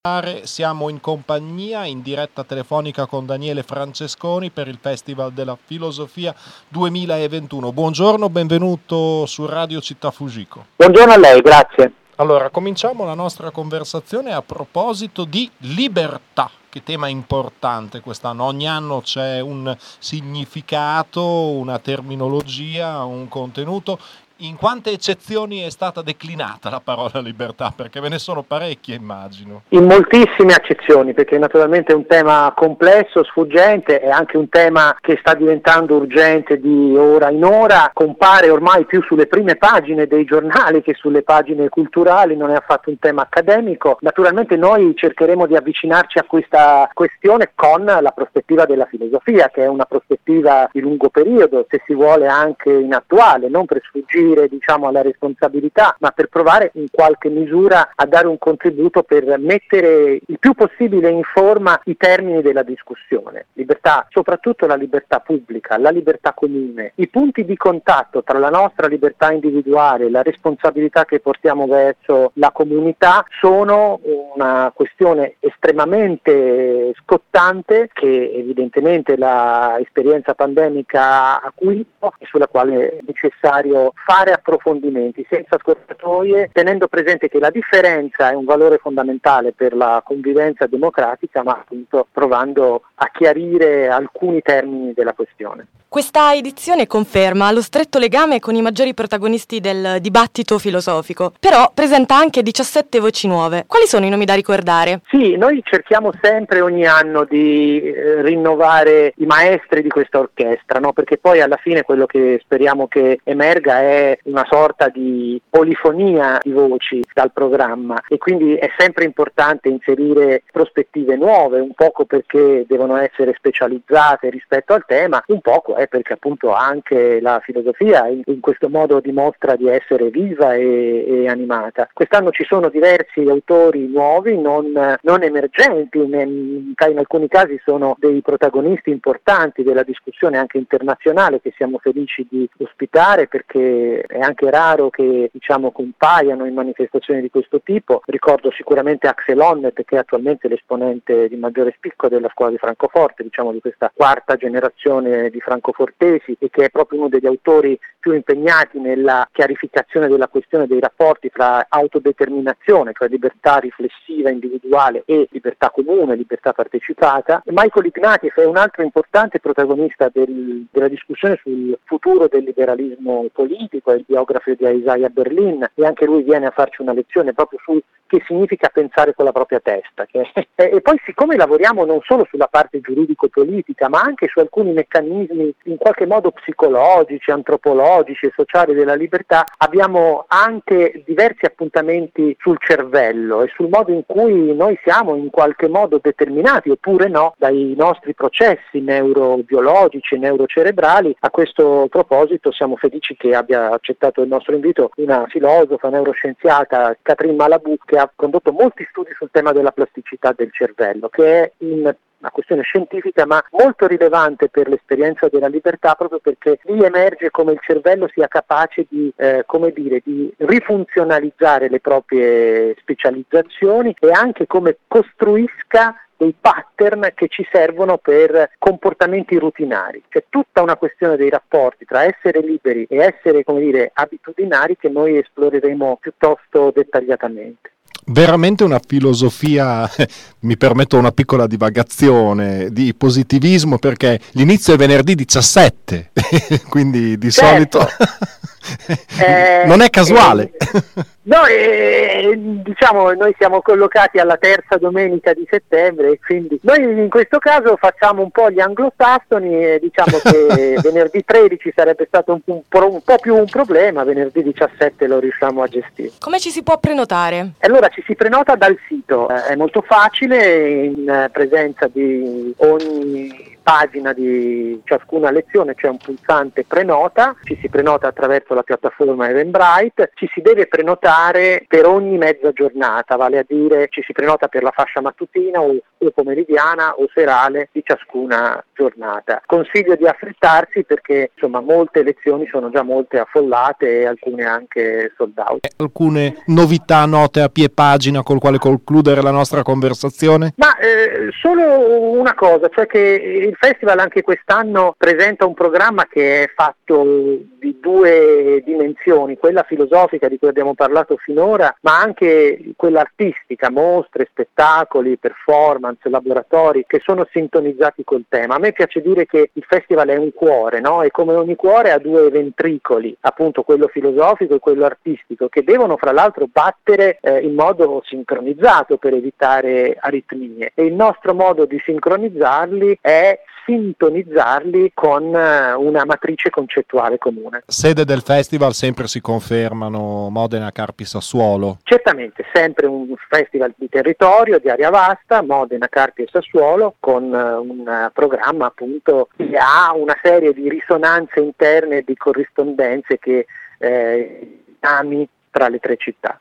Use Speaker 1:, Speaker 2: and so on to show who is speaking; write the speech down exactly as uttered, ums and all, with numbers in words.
Speaker 1: Siamo in compagnia in diretta telefonica con Daniele Francesconi per il Festival della Filosofia duemilaventuno. Buongiorno, benvenuto su Radio Città Fujiko.
Speaker 2: Buongiorno a lei, grazie.
Speaker 1: Allora, cominciamo la nostra conversazione a proposito di libertà. Che tema importante quest'anno. Ogni anno c'è un significato, una terminologia, un contenuto. In quante eccezioni è stata declinata la parola libertà? Perché ve ne sono parecchie, immagino.
Speaker 2: In moltissime accezioni, perché naturalmente è un tema complesso, sfuggente, è anche un tema che sta diventando urgente di ora in ora, compare ormai più sulle prime pagine dei giornali che sulle pagine culturali, non è affatto un tema accademico. Naturalmente noi cercheremo di avvicinarci a questa questione con la prospettiva della filosofia, che è una prospettiva di lungo periodo, se si vuole anche inattuale, non per sfuggire diciamo alla responsabilità, ma per provare in qualche misura a dare un contributo per mettere il più possibile in forma i termini della discussione. Libertà, soprattutto la libertà pubblica, la libertà comune, i punti di contatto tra la nostra libertà individuale e la responsabilità che portiamo verso la comunità sono una questione estremamente scottante che evidentemente l'esperienza pandemica ha acuito e sulla quale è necessario fare approfondimenti senza scorciatoie, tenendo presente che la differenza è un valore fondamentale per la convivenza democratica, ma appunto provando a chiarire alcuni termini della questione.
Speaker 3: Questa edizione conferma lo stretto legame con i maggiori protagonisti del dibattito filosofico, però presenta anche diciassette voci nuove. Quali sono i nomi da ricordare?
Speaker 2: Sì, noi cerchiamo sempre ogni anno di eh, rinnovare i maestri di questa orchestra, no? Perché poi alla fine quello che speriamo che emerga è una sorta di polifonia di voci dal programma e quindi è sempre importante inserire prospettive nuove, un poco perché devono essere specializzate rispetto al tema, un poco è perché appunto anche la filosofia in, in questo modo dimostra di essere viva e, e animata. Quest'anno ci sono diversi autori nuovi, non, non emergenti, in, in alcuni casi sono dei protagonisti importanti della discussione anche internazionale che siamo felici di ospitare perché è anche raro che diciamo compaiano in manifestazioni di questo tipo. Ricordo sicuramente Axel Honneth, che è attualmente l'esponente di maggiore spicco della scuola di Francoforte, diciamo di questa quarta generazione di francofortesi e che è proprio uno degli autori più impegnati nella chiarificazione della questione dei rapporti fra autodeterminazione, cioè libertà riflessiva individuale e libertà comune, libertà partecipata. E Michael Ignatieff è un altro importante protagonista del, della discussione sul futuro del liberalismo politico, è il biografo di Isaiah Berlin e anche lui viene a farci una lezione proprio sul che significa pensare con la propria testa. Che e poi siccome lavoriamo non solo sulla parte giuridico-politica ma anche su alcuni meccanismi in qualche modo psicologici, antropologici e sociali della libertà, abbiamo anche diversi appuntamenti sul cervello e sul modo in cui noi siamo in qualche modo determinati oppure no dai nostri processi neurobiologici e neurocerebrali. A questo proposito siamo felici che abbia accettato il nostro invito una filosofa neuroscienziata, Catherine Malabou, che ha condotto molti studi sul tema della plasticità del cervello, che è in una questione scientifica ma molto rilevante per l'esperienza della libertà, proprio perché lì emerge come il cervello sia capace di, eh, come dire, di rifunzionalizzare le proprie specializzazioni e anche come costruisca dei pattern che ci servono per comportamenti rutinari. C'è tutta una questione dei rapporti tra essere liberi e essere, come dire, abitudinari che noi esploreremo piuttosto dettagliatamente.
Speaker 1: Veramente una filosofia, mi permetto una piccola divagazione, di positivismo perché l'inizio è venerdì diciassette, quindi di
Speaker 2: certo.
Speaker 1: solito
Speaker 2: eh,
Speaker 1: non è casuale.
Speaker 2: Eh, no, eh, diciamo noi siamo collocati alla terza domenica di settembre e quindi noi in questo caso facciamo un po' gli anglosassoni e diciamo che venerdì tredici sarebbe stato un, un, un po' più un problema, venerdì diciassette lo riusciamo a gestire.
Speaker 3: Come ci si può prenotare?
Speaker 2: Allora ci si prenota dal sito, eh, è molto facile, in presenza di ogni pagina di ciascuna lezione c'è un pulsante prenota, ci si prenota attraverso la piattaforma Eventbrite, ci si deve prenotare per ogni mezza giornata, vale a dire ci si prenota per la fascia mattutina o, o pomeridiana o serale di ciascuna giornata. Consiglio di affrettarsi perché insomma molte lezioni sono già molte affollate e alcune anche sold out.
Speaker 1: Alcune novità note a pie pagina col quale concludere la nostra conversazione?
Speaker 2: Ma eh, solo una cosa, cioè che il festival anche quest'anno presenta un programma che è fatto di due dimensioni, quella filosofica di cui abbiamo parlato finora, ma anche quella artistica, mostre, spettacoli, performance, laboratori che sono sintonizzati col tema. A me piace dire che il festival è un cuore, no? E come ogni cuore ha due ventricoli, appunto quello filosofico e quello artistico, che devono fra l'altro battere eh, in modo sincronizzato per evitare aritmie. E il nostro modo di sincronizzarli è sintonizzarli con una matrice concettuale comune.
Speaker 1: Sede del festival sempre si confermano Modena, Carpi, Sassuolo?
Speaker 2: Certamente, sempre un festival di territorio, di area vasta, Modena, Carpi e Sassuolo, con un programma appunto che ha una serie di risonanze interne e di corrispondenze che eh, ami tra le tre città.